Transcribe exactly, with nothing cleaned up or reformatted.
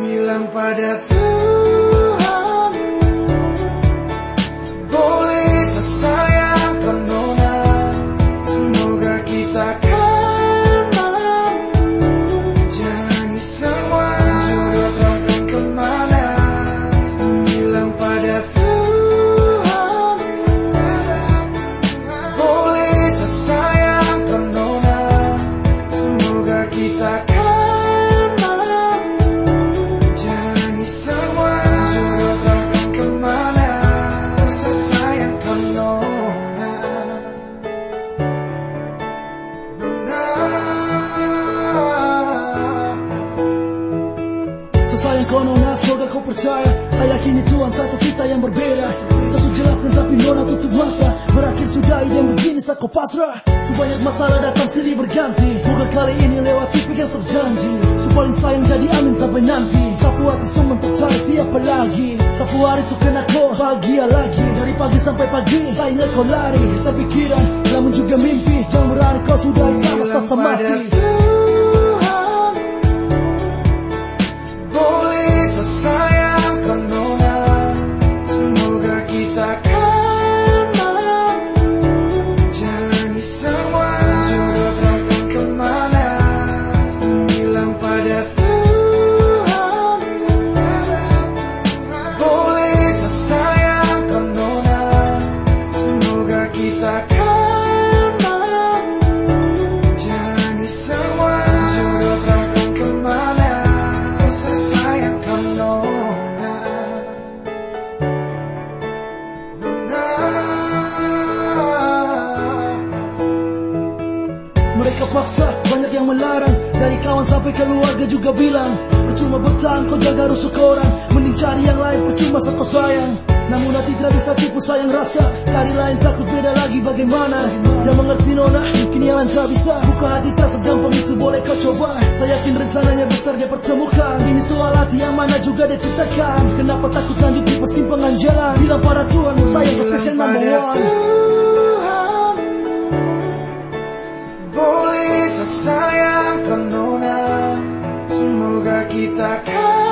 bilang pada Tuhan, boleh sesayangkan Nona, semoga kita kan mampu jalani semua jodoh takkan kemana. Bilang pada Tuhan, boleh sesayangkan Nona, semoga kita kan mampu jalani semua jodoh takkan kemana. Sesayangkan Nona, Nona. Sesayang kau Nona, semoga kau percaya. Saya yakini Tuhan satu kita yang berbeda. Satu jelaskan tapi Nona tutup mata. Berakhir sudah ide yang begini saat kau pasrah. Sebanyak masalah datang silih berganti. Semoga kali ini lewat topik yang terjanji. Sepaling sayang jadi amin sampai nanti. Sapu hati semua tercari siapa lagi. Sapu hari suka kau bahagia lagi. Dari pagi sampai pagi saya ingat kau lari. Saya pikiran namun juga mimpi. Jangan berani kau sudah sasa-sasa mati. Tuhan, boleh sesayangkan Nona, semoga kita kan mampu jalani semua jodoh takkan kemana. Bilang pada Tuhan, boleh sesayangkan Nona, semoga kita kan mampu jalani semua jodoh takkan kemana. Sesayangkan Nona, Nona. Mereka paksa, banyak yang melarang. Dari kawan sampai keluarga juga bilang, percuma bertahan kau jaga rusuk orang. Mending cari yang lain, percuma saat kau sayang. Namun hati tidak bisa tipu sayang rasa. Cari lain takut beda lagi bagaimana. Yang mengerti Nona, kini yang lain tak bisa. Buka hati tak segampang itu boleh kau coba. Saya yakin rencananya besar dia pertemukan. Ini soal hati yang mana juga dia ciptakan. Kenapa takut lanjut di persimpangan jalan. Bilang pada Tuhan, saya spesial number one. Tuhan, boleh sesayangkan Nona, semoga kita kan